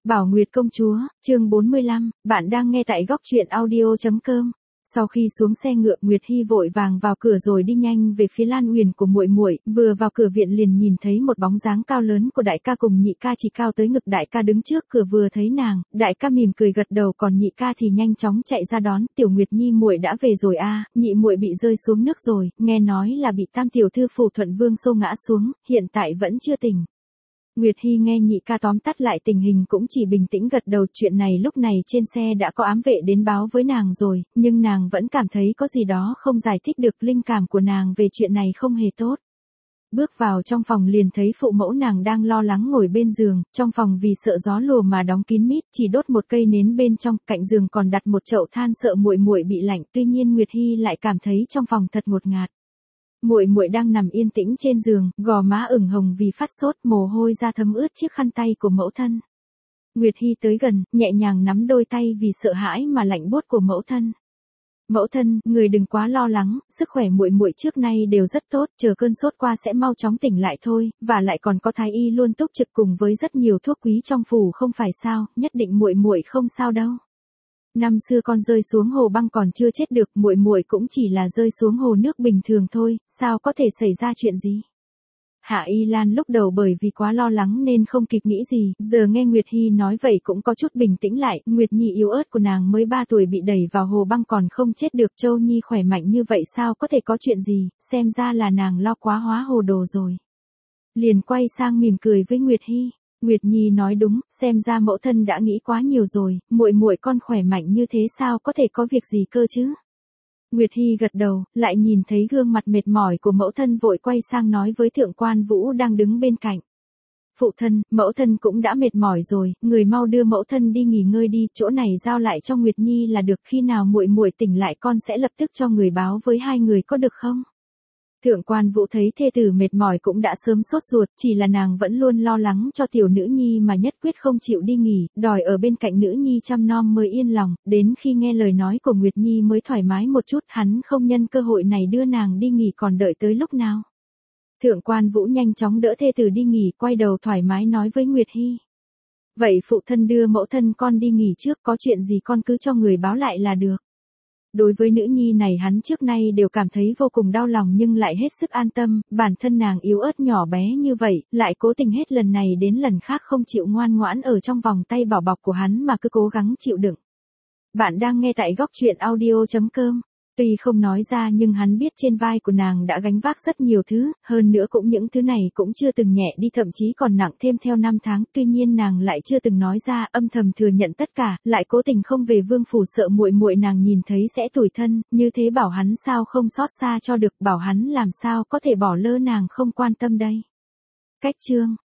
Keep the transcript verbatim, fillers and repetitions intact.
Bảo Nguyệt công chúa, chương bốn mươi lăm, bạn đang nghe tại góc truyện audio chấm com. Sau khi xuống xe ngựa, Nguyệt Hi vội vàng vào cửa rồi đi nhanh về phía Lan Uyển của muội muội, vừa vào cửa viện liền nhìn thấy một bóng dáng cao lớn của đại ca cùng nhị ca chỉ cao tới ngực. Đại ca đứng trước cửa vừa thấy nàng, đại ca mỉm cười gật đầu, còn nhị ca thì nhanh chóng chạy ra đón. Tiểu Nguyệt Nhi muội đã về rồi a, à, nhị muội bị rơi xuống nước rồi, nghe nói là bị Tam tiểu thư Phủ Thuận Vương xô ngã xuống, hiện tại vẫn chưa tỉnh. Nguyệt Hi nghe nhị ca tóm tắt lại tình hình cũng chỉ bình tĩnh gật đầu. Chuyện này lúc này trên xe đã có ám vệ đến báo với nàng rồi, nhưng nàng vẫn cảm thấy có gì đó không giải thích được. Linh cảm của nàng về chuyện này không hề tốt. Bước vào trong phòng liền thấy phụ mẫu nàng đang lo lắng ngồi bên giường, trong phòng vì sợ gió lùa mà đóng kín mít, chỉ đốt một cây nến bên trong, cạnh giường còn đặt một chậu than sợ muội muội bị lạnh. Tuy nhiên Nguyệt Hi lại cảm thấy trong phòng thật ngột ngạt. Muội muội đang nằm yên tĩnh trên giường, gò má ửng hồng vì phát sốt, mồ hôi ra thấm ướt chiếc khăn tay của mẫu thân. Nguyệt Hi tới gần, nhẹ nhàng nắm đôi tay vì sợ hãi mà lạnh buốt của mẫu thân. Mẫu thân, người đừng quá lo lắng, sức khỏe muội muội trước nay đều rất tốt, chờ cơn sốt qua sẽ mau chóng tỉnh lại thôi, và lại còn có thái y luôn túc trực cùng với rất nhiều thuốc quý trong phủ không phải sao, nhất định muội muội không sao đâu. Năm xưa con rơi xuống hồ băng còn chưa chết được, muội muội cũng chỉ là rơi xuống hồ nước bình thường thôi, sao có thể xảy ra chuyện gì? Hạ Y Lan lúc đầu bởi vì quá lo lắng nên không kịp nghĩ gì, giờ nghe Nguyệt Hi nói vậy cũng có chút bình tĩnh lại. Nguyệt Nhi yếu ớt của nàng mới ba tuổi bị đẩy vào hồ băng còn không chết được, Châu Nhi khỏe mạnh như vậy sao có thể có chuyện gì, xem ra là nàng lo quá hóa hồ đồ rồi. Liền quay sang mỉm cười với Nguyệt Hi. Nguyệt Nhi nói đúng, xem ra mẫu thân đã nghĩ quá nhiều rồi, muội muội con khỏe mạnh như thế sao có thể có việc gì cơ chứ? Nguyệt Hi gật đầu, lại nhìn thấy gương mặt mệt mỏi của mẫu thân vội quay sang nói với Thượng Quan Vũ đang đứng bên cạnh. Phụ thân, mẫu thân cũng đã mệt mỏi rồi, người mau đưa mẫu thân đi nghỉ ngơi đi, chỗ này giao lại cho Nguyệt Nhi là được, khi nào muội muội tỉnh lại con sẽ lập tức cho người báo với hai người có được không? Thượng Quan Vũ thấy thê tử mệt mỏi cũng đã sớm sốt ruột, chỉ là nàng vẫn luôn lo lắng cho tiểu nữ nhi mà nhất quyết không chịu đi nghỉ, đòi ở bên cạnh nữ nhi chăm nom mới yên lòng, đến khi nghe lời nói của Nguyệt Nhi mới thoải mái một chút, hắn không nhân cơ hội này đưa nàng đi nghỉ còn đợi tới lúc nào. Thượng Quan Vũ nhanh chóng đỡ thê tử đi nghỉ, quay đầu thoải mái nói với Nguyệt Hi. Vậy phụ thân đưa mẫu thân con đi nghỉ trước, có chuyện gì con cứ cho người báo lại là được. Đối với nữ nhi này hắn trước nay đều cảm thấy vô cùng đau lòng nhưng lại hết sức an tâm, bản thân nàng yếu ớt nhỏ bé như vậy, lại cố tình hết lần này đến lần khác không chịu ngoan ngoãn ở trong vòng tay bảo bọc của hắn mà cứ cố gắng chịu đựng. Bạn đang nghe tại góc truyện audio chấm com. Tuy không nói ra nhưng hắn biết trên vai của nàng đã gánh vác rất nhiều thứ, hơn nữa cũng những thứ này cũng chưa từng nhẹ đi, thậm chí còn nặng thêm theo năm tháng, tuy nhiên nàng lại chưa từng nói ra, âm thầm thừa nhận tất cả, lại cố tình không về vương phủ sợ muội muội nàng nhìn thấy sẽ tủi thân, như thế bảo hắn sao không xót xa cho được, bảo hắn làm sao có thể bỏ lơ nàng không quan tâm đây. Cách chương